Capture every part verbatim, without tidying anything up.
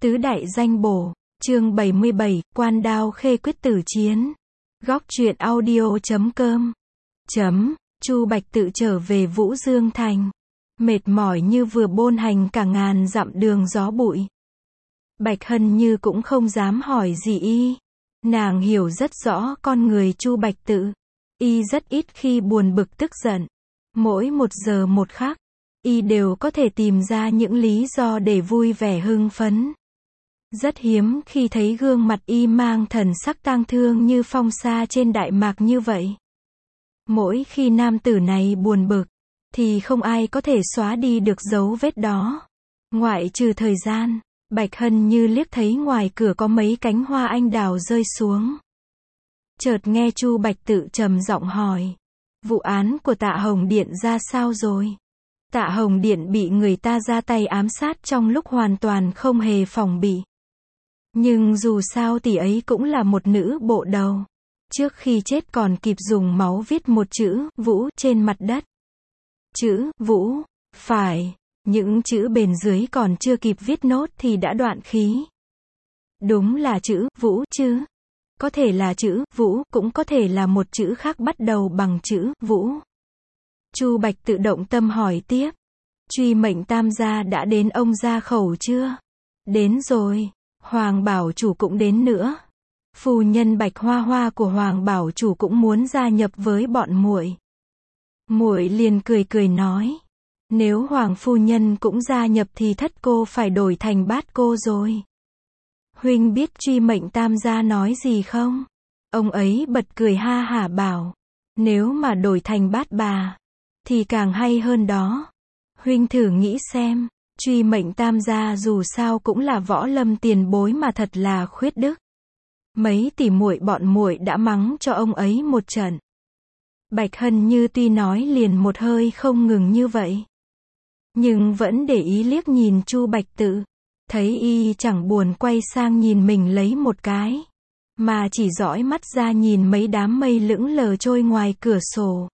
Tứ đại danh bổ, chương bảy mươi bảy, Quan Đao Khê quyết tử chiến. Góc truyện audio chấm com. Chấm, Chu Bạch tự trở về Vũ Dương Thành. Mệt mỏi như vừa bôn hành cả ngàn dặm đường gió bụi. Bạch Hân Như cũng không dám hỏi gì y. Nàng hiểu rất rõ con người Chu Bạch tự. Y rất ít khi buồn bực tức giận. Mỗi một giờ một khắc, y đều có thể tìm ra những lý do để vui vẻ hưng phấn. Rất hiếm khi thấy gương mặt y mang thần sắc tang thương như phong sa trên đại mạc như vậy. Mỗi khi nam tử này buồn bực, thì không ai có thể xóa đi được dấu vết đó. Ngoại trừ thời gian, Bạch Hân Như liếc thấy ngoài cửa có mấy cánh hoa anh đào rơi xuống. Chợt nghe Chu Bạch tự trầm giọng hỏi. Vụ án của Tạ Hồng Điện ra sao rồi? Tạ Hồng Điện bị người ta ra tay ám sát trong lúc hoàn toàn không hề phòng bị. Nhưng dù sao tỷ ấy cũng là một nữ bộ đầu. Trước khi chết còn kịp dùng máu viết một chữ Vũ trên mặt đất. Chữ Vũ, phải, những chữ bên dưới còn chưa kịp viết nốt thì đã đoạn khí. Đúng là chữ Vũ chứ. Có thể là chữ Vũ, cũng có thể là một chữ khác bắt đầu bằng chữ Vũ. Chu Bạch tự động tâm hỏi tiếp. Truy mệnh tam gia đã đến ông gia khẩu chưa? Đến rồi. Hoàng bảo chủ cũng đến nữa. Phu nhân Bạch Hoa Hoa của Hoàng bảo chủ cũng muốn gia nhập với bọn muội. Muội liền cười cười nói. Nếu Hoàng phu nhân cũng gia nhập thì thất cô phải đổi thành bát cô rồi. Huynh biết truy mệnh tam gia nói gì không? Ông ấy bật cười ha hả bảo. Nếu mà đổi thành bát bà, thì càng hay hơn đó. Huynh thử nghĩ xem, truy mệnh tam gia dù sao cũng là võ lâm tiền bối mà thật là khuyết đức. Mấy tỷ muội bọn muội đã mắng cho ông ấy một trận. Bạch Hân Như tuy nói liền một hơi không ngừng như vậy, nhưng vẫn để ý liếc nhìn Chu Bạch tự. Thấy y chẳng buồn quay sang nhìn mình lấy một cái, mà chỉ dõi mắt ra nhìn mấy đám mây lững lờ trôi ngoài cửa sổ.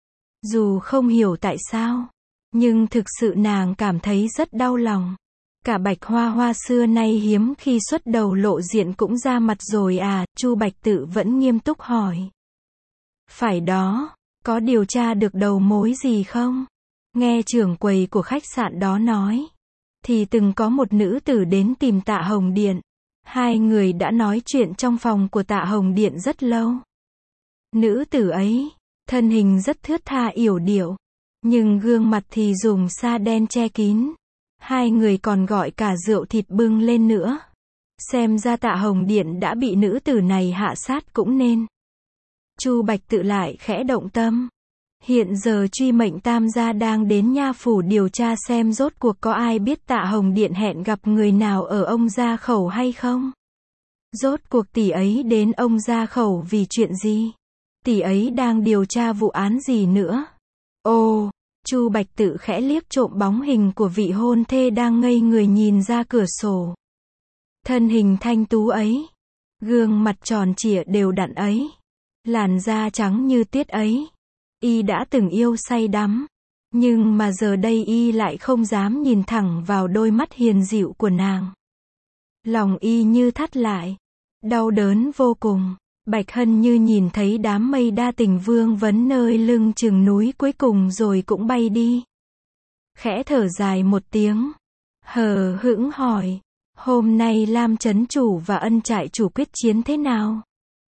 Dù không hiểu tại sao, nhưng thực sự nàng cảm thấy rất đau lòng. Cả Bạch Hoa Hoa xưa nay hiếm khi xuất đầu lộ diện cũng ra mặt rồi à? Chu Bạch tự vẫn nghiêm túc hỏi. Phải đó, có điều tra được đầu mối gì không? Nghe trưởng quầy của khách sạn đó nói, thì từng có một nữ tử đến tìm Tạ Hồng Điện. Hai người đã nói chuyện trong phòng của Tạ Hồng Điện rất lâu. Nữ tử ấy, thân hình rất thướt tha yểu điệu, nhưng gương mặt thì dùng sa đen che kín. Hai người còn gọi cả rượu thịt bưng lên nữa. Xem ra Tạ Hồng Điện đã bị nữ tử này hạ sát cũng nên. Chu Bạch tự lại khẽ động tâm. Hiện giờ truy mệnh tam gia đang đến nha phủ điều tra xem rốt cuộc có ai biết Tạ Hồng Điện hẹn gặp người nào ở ông gia khẩu hay không? Rốt cuộc tỷ ấy đến ông gia khẩu vì chuyện gì? Tỷ ấy đang điều tra vụ án gì nữa? Ồ, Chu Bạch tự khẽ liếc trộm bóng hình của vị hôn thê đang ngây người nhìn ra cửa sổ. Thân hình thanh tú ấy, gương mặt tròn trịa đều đặn ấy, làn da trắng như tuyết ấy. Y đã từng yêu say đắm, nhưng mà giờ đây y lại không dám nhìn thẳng vào đôi mắt hiền dịu của nàng. Lòng y như thắt lại, đau đớn vô cùng. Bạch Hân Như nhìn thấy đám mây đa tình vương vấn nơi lưng chừng núi cuối cùng rồi cũng bay đi. Khẽ thở dài một tiếng, hờ hững hỏi, hôm nay Lam Trấn chủ và Ân Trại chủ quyết chiến thế nào?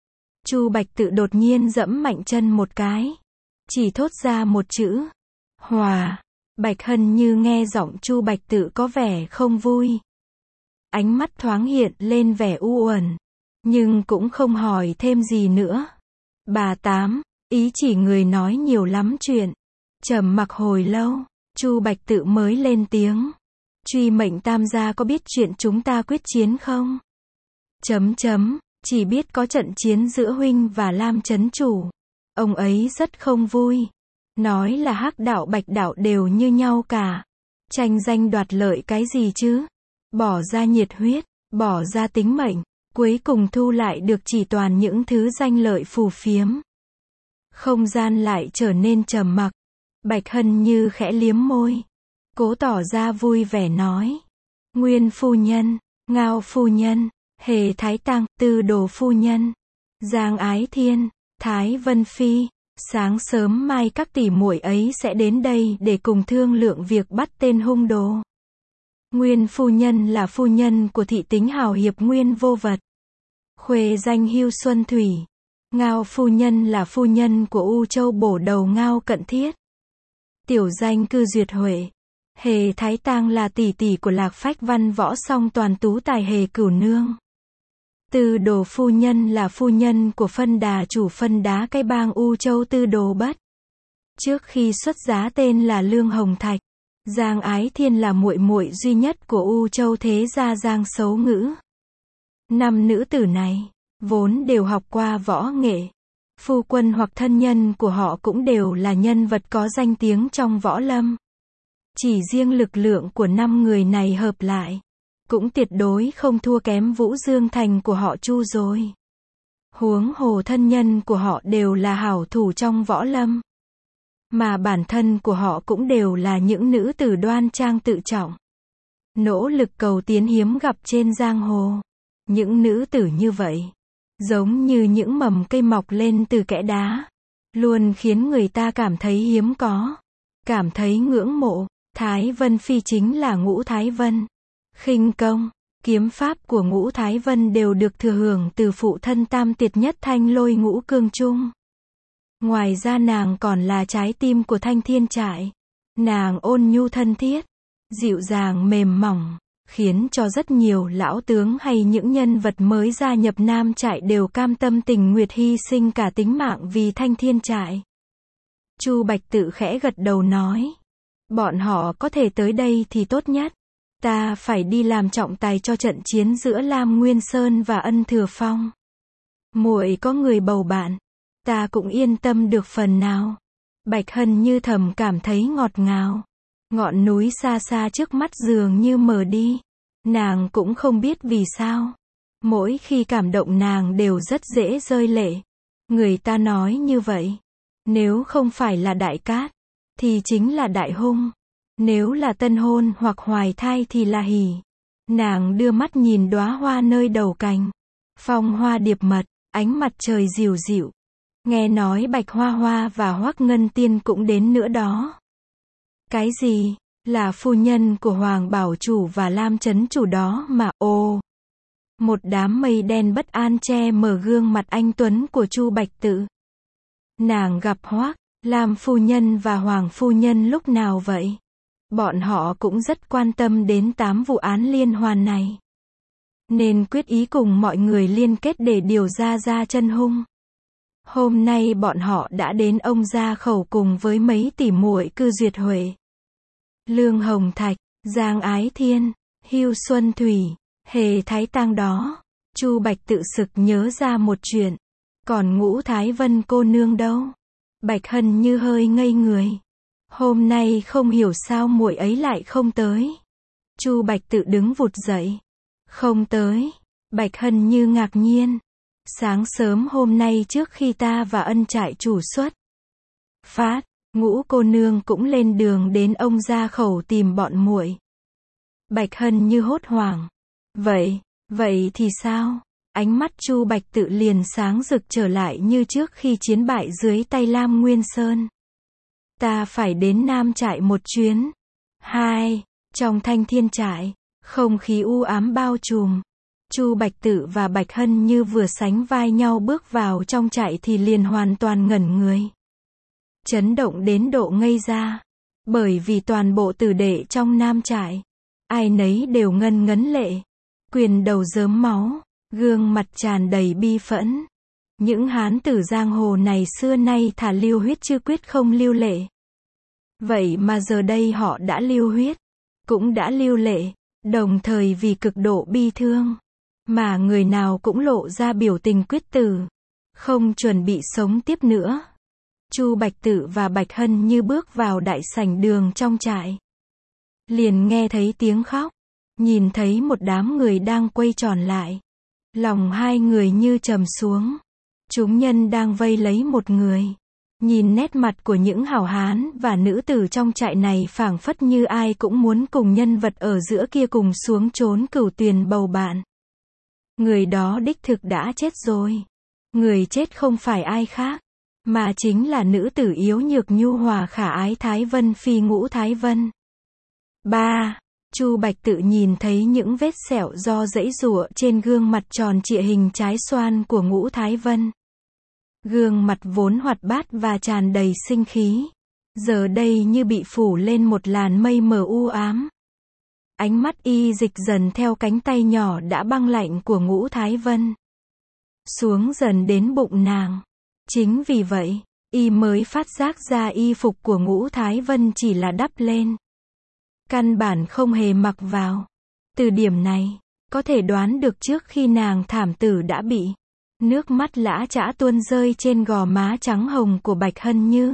Chu Bạch tự đột nhiên giẫm mạnh chân một cái, chỉ thốt ra một chữ, hòa. Bạch Hân Như nghe giọng Chu Bạch tự có vẻ không vui. Ánh mắt thoáng hiện lên vẻ u uẩn, nhưng cũng không hỏi thêm gì nữa. Bà Tám, ý chỉ người nói nhiều lắm chuyện. Trầm mặc hồi lâu, Chu Bạch tự mới lên tiếng. Truy mệnh tam gia có biết chuyện chúng ta quyết chiến không? Chấm chấm, chỉ biết có trận chiến giữa huynh và Lam Trấn chủ. Ông ấy rất không vui. Nói là hắc đạo bạch đạo đều như nhau cả. Tranh danh đoạt lợi cái gì chứ? Bỏ ra nhiệt huyết, bỏ ra tính mệnh, cuối cùng thu lại được chỉ toàn những thứ danh lợi phù phiếm. Không gian lại trở nên trầm mặc. Bạch Hân Như khẽ liếm môi, cố tỏ ra vui vẻ nói. Nguyên phu nhân, Ngao phu nhân, Hề Thái Tăng, Tư Đồ phu nhân, Giang Ái Thiên, Thái Vân Phi. Sáng sớm mai các tỷ muội ấy sẽ đến đây để cùng thương lượng việc bắt tên hung đồ. Nguyên phu nhân là phu nhân của thị tính hào hiệp Nguyên Vô Vật, khuê danh Hưu Xuân Thủy. Ngao phu nhân là phu nhân của U Châu Bổ Đầu Ngao Cận Thiết, tiểu danh Cư Duyệt Huệ. Hề Thái Tang là tỷ tỷ của Lạc Phách Văn Võ Song Toàn Tú Tài Hề Cửu Nương. Tư Đồ phu nhân là phu nhân của phân đà chủ phân đá cái bang U Châu Tư Đồ Bất, trước khi xuất giá tên là Lương Hồng Thạch. Giang Ái Thiên là muội muội duy nhất của U Châu thế gia Giang Xấu Ngữ. Năm nữ tử này vốn đều học qua võ nghệ, phu quân hoặc thân nhân của họ cũng đều là nhân vật có danh tiếng trong võ lâm. Chỉ riêng lực lượng của năm người này hợp lại, cũng tuyệt đối không thua kém Vũ Dương Thành của họ Chu rồi. Huống hồ thân nhân của họ đều là hảo thủ trong võ lâm, mà bản thân của họ cũng đều là những nữ tử đoan trang tự trọng, nỗ lực cầu tiến hiếm gặp trên giang hồ. Những nữ tử như vậy, giống như những mầm cây mọc lên từ kẽ đá, luôn khiến người ta cảm thấy hiếm có, cảm thấy ngưỡng mộ. Thái Vân Phi chính là Ngũ Thái Vân. Khinh công, kiếm pháp của Ngũ Thái Vân đều được thừa hưởng từ phụ thân tam tiệt nhất Thanh Lôi Ngũ Cương Trung. Ngoài ra nàng còn là trái tim của Thanh Thiên Trại. Nàng ôn nhu thân thiết, dịu dàng mềm mỏng, khiến cho rất nhiều lão tướng hay những nhân vật mới gia nhập Nam Trại đều cam tâm tình nguyện hy sinh cả tính mạng vì Thanh Thiên Trại. Chu Bạch Tự khẽ gật đầu nói, bọn họ có thể tới đây thì tốt nhất. Ta phải đi làm trọng tài cho trận chiến giữa Lam Nguyên Sơn và Ân Thừa Phong. Muội có người bầu bạn, ta cũng yên tâm được phần nào. Bạch Hân như thầm cảm thấy ngọt ngào. Ngọn núi xa xa trước mắt dường như mờ đi. Nàng cũng không biết vì sao. Mỗi khi cảm động nàng đều rất dễ rơi lệ. Người ta nói như vậy. Nếu không phải là Đại Cát, thì chính là Đại Hung. Nếu là tân hôn hoặc hoài thai thì là hỉ. Nàng đưa mắt nhìn đóa hoa nơi đầu cành. Phong hoa điệp mật, ánh mặt trời dịu dịu. Nghe nói Bạch Hoa Hoa và Hoắc Ngân Tiên cũng đến nữa đó. Cái gì? Là phu nhân của Hoàng Bảo Chủ và Lam Chấn Chủ đó mà. Ồ! Một đám mây đen bất an che mờ gương mặt anh tuấn của Chu Bạch Tự. Nàng gặp Hoắc, Lam phu nhân và Hoàng phu nhân lúc nào vậy? Bọn họ cũng rất quan tâm đến tám vụ án liên hoàn này, nên quyết ý cùng mọi người liên kết để điều ra ra chân hung. Hôm nay bọn họ đã đến ông gia khẩu cùng với mấy tỷ muội Cư Duyệt Huệ, Lương Hồng Thạch, Giang Ái Thiên, Hưu Xuân Thủy, Hề Thái Tang đó. Chu Bạch Tự sực nhớ ra một chuyện. Còn Ngũ Thái Vân cô nương đâu? Bạch Hân như hơi ngây người. Hôm nay không hiểu sao muội ấy lại không tới. Chu Bạch Tự đứng vụt dậy. Không tới. Bạch Hân như ngạc nhiên. Sáng sớm hôm nay trước khi ta và Ân Trại chủ xuất phát, Ngũ cô nương cũng lên đường đến ông gia khẩu tìm bọn muội. Bạch Hân như hốt hoảng. Vậy, vậy thì sao? Ánh mắt Chu Bạch Tự liền sáng rực trở lại như trước khi chiến bại dưới tay Lam Nguyên Sơn. Ta phải đến Nam Trại một chuyến. Hai, trong Thanh Thiên Trại, không khí u ám bao trùm. Chu Bạch Tự và Bạch Hân như vừa sánh vai nhau bước vào trong trại thì liền hoàn toàn ngẩn người. Chấn động đến độ ngây ra. Bởi vì toàn bộ tử đệ trong Nam Trại, ai nấy đều ngân ngấn lệ. Quyền đầu rớm máu, gương mặt tràn đầy bi phẫn. Những hán tử giang hồ này xưa nay thà lưu huyết chứ quyết không lưu lệ. Vậy mà giờ đây họ đã lưu huyết, cũng đã lưu lệ, đồng thời vì cực độ bi thương, mà người nào cũng lộ ra biểu tình quyết tử, không chuẩn bị sống tiếp nữa. Chu Bạch Tự và Bạch Hân như bước vào đại sảnh đường trong trại. Liền nghe thấy tiếng khóc, nhìn thấy một đám người đang quay tròn lại. Lòng hai người như trầm xuống. Chúng nhân đang vây lấy một người. Nhìn nét mặt của những hảo hán và nữ tử trong trại này phảng phất như ai cũng muốn cùng nhân vật ở giữa kia cùng xuống chốn cửu tuyền bầu bạn. Người đó đích thực đã chết rồi. Người chết không phải ai khác, mà chính là nữ tử yếu nhược nhu hòa khả ái Thái Vân Phi Ngũ Thái Vân. ba. Chu Bạch Tự nhìn thấy những vết sẹo do giãy giụa trên gương mặt tròn trịa hình trái xoan của Ngũ Thái Vân. Gương mặt vốn hoạt bát và tràn đầy sinh khí, giờ đây như bị phủ lên một làn mây mờ u ám. Ánh mắt y dịch dần theo cánh tay nhỏ đã băng lạnh của Ngũ Thái Vân, xuống dần đến bụng nàng. Chính vì vậy, y mới phát giác ra y phục của Ngũ Thái Vân chỉ là đắp lên, căn bản không hề mặc vào. Từ điểm này, có thể đoán được trước khi nàng thảm tử đã bị nước mắt lã chã tuôn rơi trên gò má trắng hồng của Bạch Hân Như.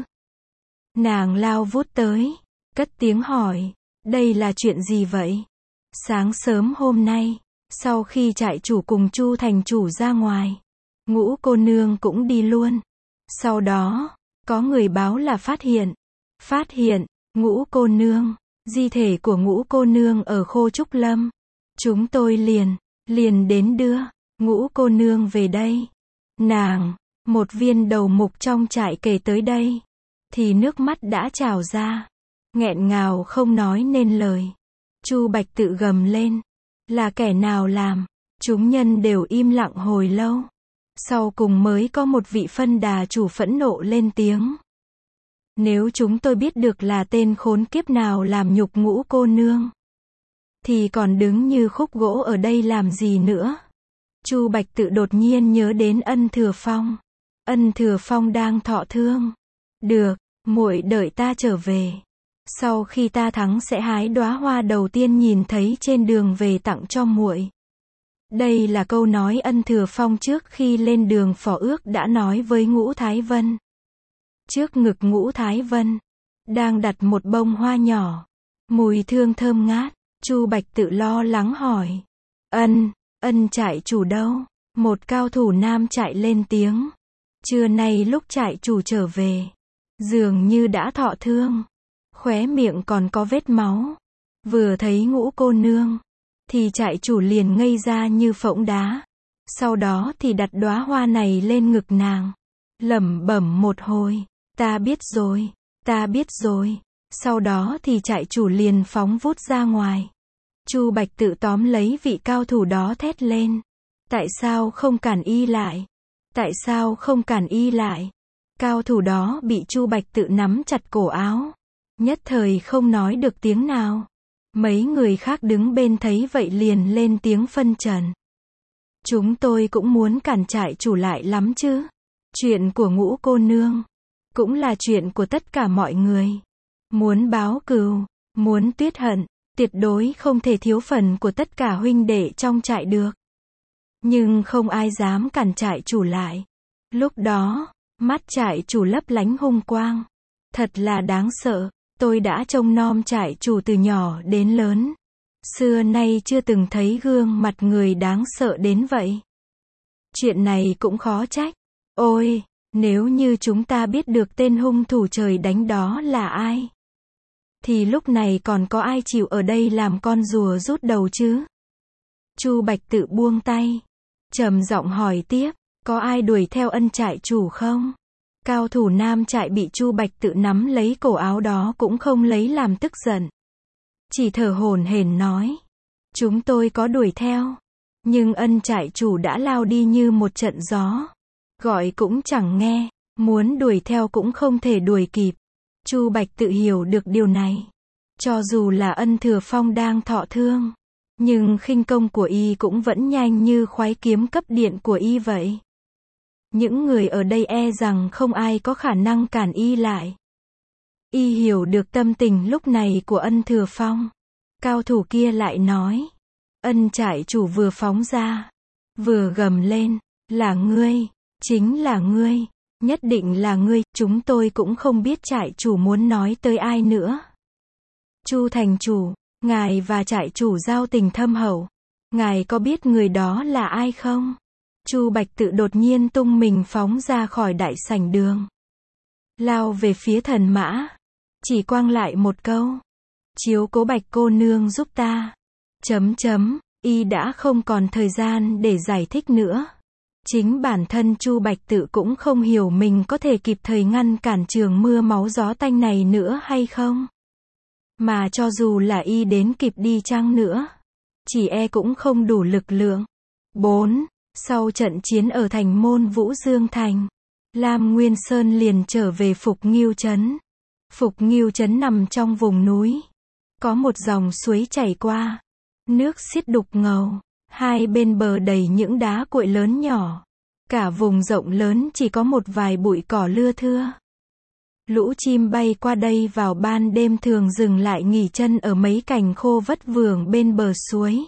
Nàng lao vút tới, cất tiếng hỏi, đây là chuyện gì vậy? Sáng sớm hôm nay, sau khi trại chủ cùng Chu thành chủ ra ngoài, Ngũ cô nương cũng đi luôn. Sau đó, có người báo là phát hiện, phát hiện, Ngũ cô nương, di thể của Ngũ cô nương ở Khô Trúc Lâm. Chúng tôi liền, liền đến đưa Ngũ cô nương về đây. Nàng, một viên đầu mục trong trại kể tới đây, thì nước mắt đã trào ra, nghẹn ngào không nói nên lời. Chu Bạch Tự gầm lên, là kẻ nào làm? Chúng nhân đều im lặng hồi lâu. Sau cùng mới có một vị phân đà chủ phẫn nộ lên tiếng. Nếu chúng tôi biết được là tên khốn kiếp nào làm nhục Ngũ cô nương, thì còn đứng như khúc gỗ ở đây làm gì nữa? Chu Bạch Tự đột nhiên nhớ đến Ân Thừa Phong. Ân Thừa Phong đang thọ thương. Được, muội đợi ta trở về. Sau khi ta thắng sẽ hái đóa hoa đầu tiên nhìn thấy trên đường về tặng cho muội. Đây là câu nói Ân Thừa Phong trước khi lên đường phò ước đã nói với Ngũ Thái Vân. Trước ngực Ngũ Thái Vân đang đặt một bông hoa nhỏ, mùi thương thơm ngát. Chu Bạch Tự lo lắng hỏi, Ân, Ân trại chủ đâu? Một cao thủ nam trại lên tiếng. Trưa nay lúc trại chủ trở về, dường như đã thọ thương, khóe miệng còn có vết máu. Vừa thấy Ngũ cô nương, thì trại chủ liền ngây ra như phỗng đá. Sau đó thì đặt đóa hoa này lên ngực nàng, lẩm bẩm một hồi, ta biết rồi, ta biết rồi. Sau đó thì trại chủ liền phóng vút ra ngoài. Chu Bạch Tự tóm lấy vị cao thủ đó thét lên. Tại sao không cản y lại? Tại sao không cản y lại? Cao thủ đó bị Chu Bạch Tự nắm chặt cổ áo, nhất thời không nói được tiếng nào. Mấy người khác đứng bên thấy vậy liền lên tiếng phân trần. Chúng tôi cũng muốn cản trại chủ lại lắm chứ. Chuyện của Ngũ cô nương, cũng là chuyện của tất cả mọi người. Muốn báo cừu, muốn tuyết hận, tuyệt đối không thể thiếu phần của tất cả huynh đệ trong trại được. Nhưng không ai dám cản trại chủ lại. Lúc đó, mắt trại chủ lấp lánh hung quang. Thật là đáng sợ, tôi đã trông nom trại chủ từ nhỏ đến lớn. Xưa nay chưa từng thấy gương mặt người đáng sợ đến vậy. Chuyện này cũng khó trách. Ôi, nếu như chúng ta biết được tên hung thủ trời đánh đó là ai, thì lúc này còn có ai chịu ở đây làm con rùa rút đầu chứ? Chu Bạch Tự buông tay, trầm giọng hỏi tiếp, có ai đuổi theo Ân trại chủ không? Cao thủ nam trại bị Chu Bạch Tự nắm lấy cổ áo đó cũng không lấy làm tức giận. Chỉ thở hổn hển nói, chúng tôi có đuổi theo, nhưng Ân trại chủ đã lao đi như một trận gió. Gọi cũng chẳng nghe, muốn đuổi theo cũng không thể đuổi kịp. Chu Bạch Tự hiểu được điều này. Cho dù là Ân Thừa Phong đang thọ thương, nhưng khinh công của y cũng vẫn nhanh như khoái kiếm cấp điện của y vậy. Những người ở đây e rằng không ai có khả năng cản y lại. Y hiểu được tâm tình lúc này của Ân Thừa Phong. Cao thủ kia lại nói, Ân trại chủ vừa phóng ra, vừa gầm lên, là ngươi, chính là ngươi, nhất định là ngươi, chúng tôi cũng không biết trại chủ muốn nói tới ai nữa. Chu thành chủ, ngài và trại chủ giao tình thâm hậu, ngài có biết người đó là ai không? Chu Bạch Tự đột nhiên tung mình phóng ra khỏi đại sảnh đường. lao về phía thần mã. Chỉ quang lại một câu. Chiếu cố Bạch cô nương giúp ta. Chấm chấm, y đã không còn thời gian để giải thích nữa. Chính bản thân Chu Bạch Tự cũng không hiểu mình có thể kịp thời ngăn cản trường mưa máu gió tanh này nữa hay không. Mà cho dù là y đến kịp đi chăng nữa, chỉ e cũng không đủ lực lượng. bốn. Sau trận chiến ở thành môn Vũ Dương Thành, Lam Nguyên Sơn liền trở về Phục Ngưu Trấn. Phục Ngưu Trấn nằm trong vùng núi. Có một dòng suối chảy qua. Nước xiết đục ngầu. Hai bên bờ đầy những đá cuội lớn nhỏ. Cả vùng rộng lớn chỉ có một vài bụi cỏ lưa thưa. Lũ chim bay qua đây vào ban đêm thường dừng lại nghỉ chân ở mấy cành khô vất vưởng bên bờ suối.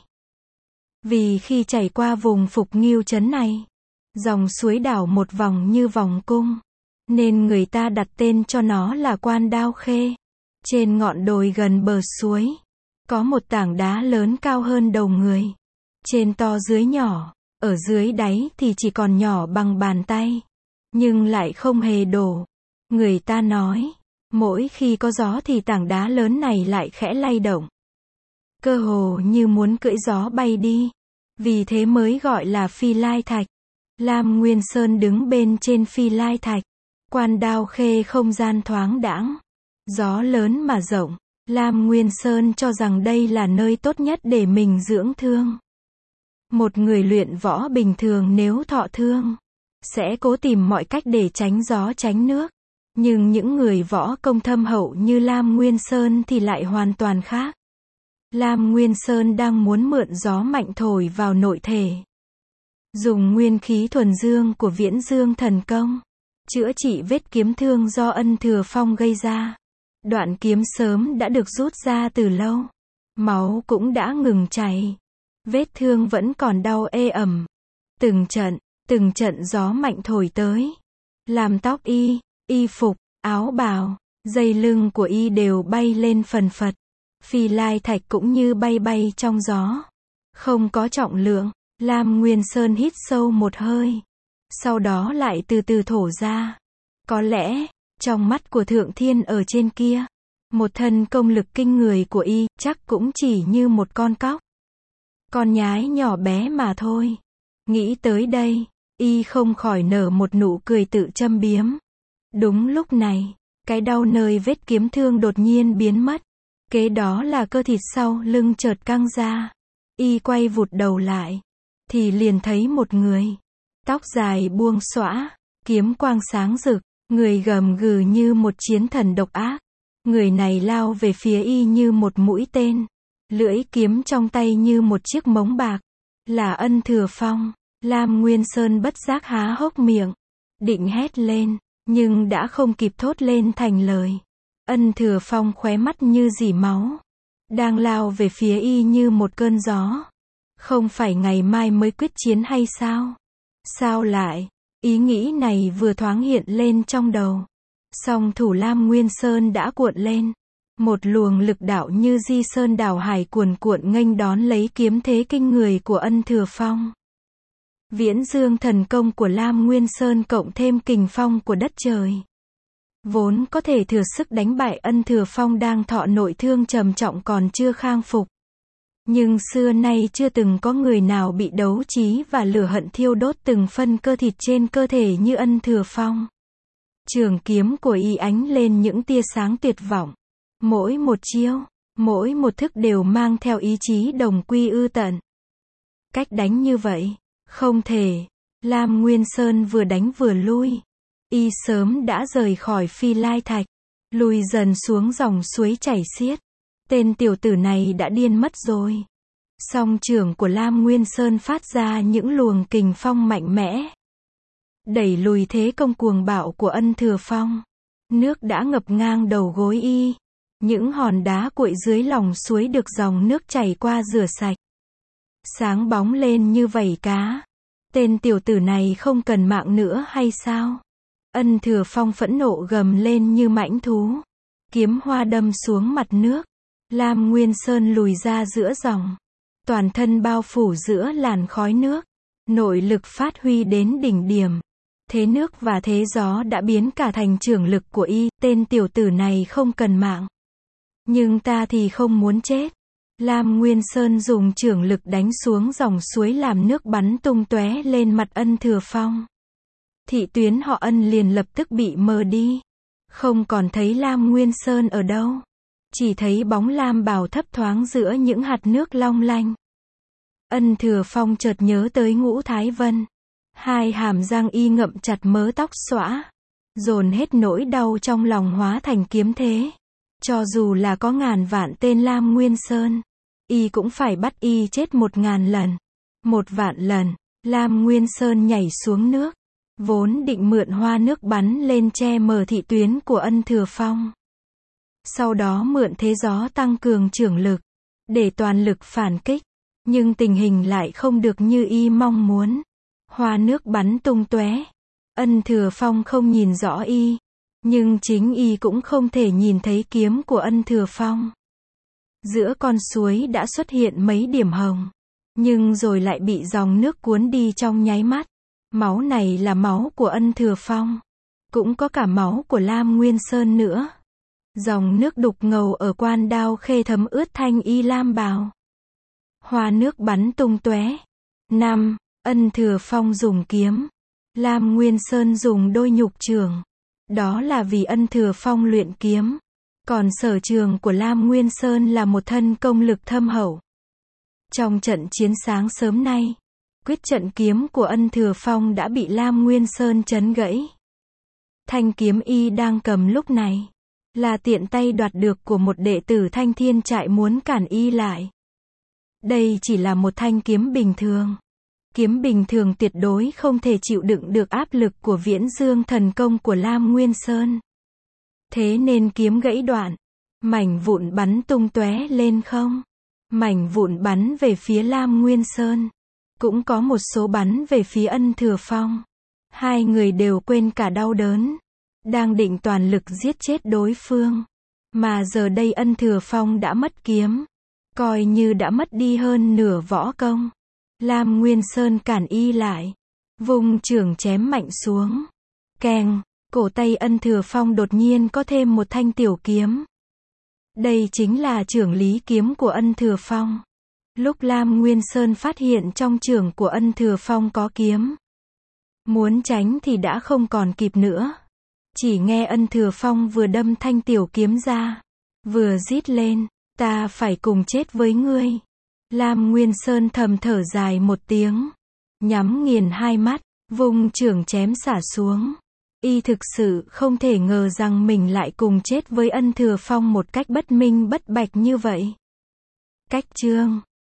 Vì khi chảy qua vùng Phục Ngưu Trấn này, dòng suối đảo một vòng như vòng cung, nên người ta đặt tên cho nó là Quan Đao Khê. Trên ngọn đồi gần bờ suối, có một tảng đá lớn cao hơn đầu người. Trên to dưới nhỏ, ở dưới đáy thì chỉ còn nhỏ bằng bàn tay, nhưng lại không hề đổ. Người ta nói, mỗi khi có gió thì tảng đá lớn này lại khẽ lay động. Cơ hồ như muốn cưỡi gió bay đi. Vì thế mới gọi là Phi Lai Thạch. Lam Nguyên Sơn đứng bên trên Phi Lai Thạch. Quan Đao Khê không gian thoáng đãng. Gió lớn mà rộng. Lam Nguyên Sơn cho rằng đây là nơi tốt nhất để mình dưỡng thương. Một người luyện võ bình thường nếu thọ thương, sẽ cố tìm mọi cách để tránh gió tránh nước. Nhưng những người võ công thâm hậu như Lam Nguyên Sơn thì lại hoàn toàn khác. Lam Nguyên Sơn đang muốn mượn gió mạnh thổi vào nội thể. Dùng nguyên khí thuần dương của Viễn Dương Thần Công, chữa trị vết kiếm thương do Ân Thừa Phong gây ra. Đoạn kiếm sớm đã được rút ra từ lâu. Máu cũng đã ngừng chảy. Vết thương vẫn còn đau ê ẩm. Từng trận, từng trận gió mạnh thổi tới. Làm tóc y, y phục, áo bào, dây lưng của y đều bay lên phần phật. Phi Lai Thạch cũng như bay bay trong gió. Không có trọng lượng. Lam Nguyên Sơn hít sâu một hơi. Sau đó lại từ từ thổ ra. Có lẽ, trong mắt của Thượng Thiên ở trên kia, một thân công lực kinh người của y, chắc cũng chỉ như một con cóc. Con nhái nhỏ bé mà thôi. Nghĩ tới đây, y không khỏi nở một nụ cười tự châm biếm. Đúng lúc này, cái đau nơi vết kiếm thương đột nhiên biến mất. Kế đó là cơ thịt sau lưng chợt căng ra. Y quay vụt đầu lại, thì liền thấy một người. Tóc dài buông xõa, kiếm quang sáng rực, người gầm gừ như một chiến thần độc ác. Người này lao về phía y như một mũi tên. Lưỡi kiếm trong tay như một chiếc mống bạc. Là Ân Thừa Phong. Lam Nguyên Sơn bất giác há hốc miệng. Định hét lên, nhưng đã không kịp thốt lên thành lời. Ân Thừa Phong khóe mắt như dỉ máu. Đang lao về phía y như một cơn gió. Không phải ngày mai mới quyết chiến hay sao? Sao lại? Ý nghĩ này vừa thoáng hiện lên trong đầu. Song thủ Lam Nguyên Sơn đã cuộn lên. Một luồng lực đạo như di sơn đảo hải cuồn cuộn nghênh đón lấy kiếm thế kinh người của Ân Thừa Phong. Viễn Dương Thần Công của Lam Nguyên Sơn cộng thêm kình phong của đất trời, vốn có thể thừa sức đánh bại Ân Thừa Phong đang thọ nội thương trầm trọng còn chưa khang phục. Nhưng xưa nay chưa từng có người nào bị đấu trí và lửa hận thiêu đốt từng phân cơ thịt trên cơ thể như Ân Thừa Phong. Trường kiếm của y ánh lên những tia sáng tuyệt vọng. Mỗi một chiêu, mỗi một thức đều mang theo ý chí đồng quy ư tận. Cách đánh như vậy, không thể. Lam Nguyên Sơn vừa đánh vừa lui. Y sớm đã rời khỏi Phi Lai Thạch, lùi dần xuống dòng suối chảy xiết. Tên tiểu tử này đã điên mất rồi. Song trưởng của Lam Nguyên Sơn phát ra những luồng kình phong mạnh mẽ, đẩy lùi thế công cuồng bạo của Ân Thừa Phong. Nước đã ngập ngang đầu gối y. Những hòn đá cuội dưới lòng suối được dòng nước chảy qua rửa sạch. Sáng bóng lên như vảy cá. Tên tiểu tử này không cần mạng nữa hay sao? Ân Thừa Phong phẫn nộ gầm lên như mãnh thú. Kiếm hoa đâm xuống mặt nước. Lam Nguyên Sơn lùi ra giữa dòng. Toàn thân bao phủ giữa làn khói nước. Nội lực phát huy đến đỉnh điểm. Thế nước và thế gió đã biến cả thành trưởng lực của y, tên tiểu tử này không cần mạng. Nhưng ta thì không muốn chết. Lam Nguyên Sơn dùng trưởng lực đánh xuống dòng suối làm nước bắn tung tóe lên mặt Ân Thừa Phong. Thị tuyến họ Ân liền lập tức bị mờ đi. Không còn thấy Lam Nguyên Sơn ở đâu. Chỉ thấy bóng lam bào thấp thoáng giữa những hạt nước long lanh. Ân Thừa Phong chợt nhớ tới Ngũ Thái Vân. Hai hàm răng y ngậm chặt mớ tóc xõa. Dồn hết nỗi đau trong lòng hóa thành kiếm thế. Cho dù là có ngàn vạn tên Lam Nguyên Sơn, y cũng phải bắt y chết một ngàn lần. Một vạn lần, Lam Nguyên Sơn nhảy xuống nước. Vốn định mượn hoa nước bắn lên che mờ thị tuyến của Ân Thừa Phong. Sau đó mượn thế gió tăng cường trưởng lực, để toàn lực phản kích. Nhưng tình hình lại không được như y mong muốn. Hoa nước bắn tung tóe. Ân Thừa Phong không nhìn rõ y. Nhưng chính y cũng không thể nhìn thấy kiếm của Ân Thừa Phong. Giữa con suối đã xuất hiện mấy điểm hồng. Nhưng rồi lại bị dòng nước cuốn đi trong nháy mắt. Máu này là máu của Ân Thừa Phong. Cũng có cả máu của Lam Nguyên Sơn nữa. Dòng nước đục ngầu ở Quan Đao Khê thấm ướt thanh y lam bào. Hoa nước bắn tung tóe. năm. Ân Thừa Phong dùng kiếm. Lam Nguyên Sơn dùng đôi nhục trường. Đó là vì Ân Thừa Phong luyện kiếm. Còn sở trường của Lam Nguyên Sơn là một thân công lực thâm hậu. Trong trận chiến sáng sớm nay, quyết trận kiếm của Ân Thừa Phong đã bị Lam Nguyên Sơn chấn gãy. Thanh kiếm y đang cầm lúc này, là tiện tay đoạt được của một đệ tử Thanh Thiên Trại muốn cản y lại. Đây chỉ là một thanh kiếm bình thường. Kiếm bình thường tuyệt đối không thể chịu đựng được áp lực của Viễn Dương thần công của Lam Nguyên Sơn. Thế nên kiếm gãy đoạn, mảnh vụn bắn tung tóe lên không. Mảnh vụn bắn về phía Lam Nguyên Sơn. Cũng có một số bắn về phía Ân Thừa Phong. Hai người đều quên cả đau đớn. Đang định toàn lực giết chết đối phương. Mà giờ đây Ân Thừa Phong đã mất kiếm. Coi như đã mất đi hơn nửa võ công. Lam Nguyên Sơn cản y lại. Vùng chưởng chém mạnh xuống. Keng, cổ tay Ân Thừa Phong đột nhiên có thêm một thanh tiểu kiếm. Đây chính là chưởng lý kiếm của Ân Thừa Phong. Lúc Lam Nguyên Sơn phát hiện trong chưởng của Ân Thừa Phong có kiếm. Muốn tránh thì đã không còn kịp nữa. Chỉ nghe Ân Thừa Phong vừa đâm thanh tiểu kiếm ra. Vừa rít lên, ta phải cùng chết với ngươi. Lam Nguyên Sơn thầm thở dài một tiếng. Nhắm nghiền hai mắt, vùng chưởng chém xả xuống. Y thực sự không thể ngờ rằng mình lại cùng chết với Ân Thừa Phong một cách bất minh bất bạch như vậy. Cách chương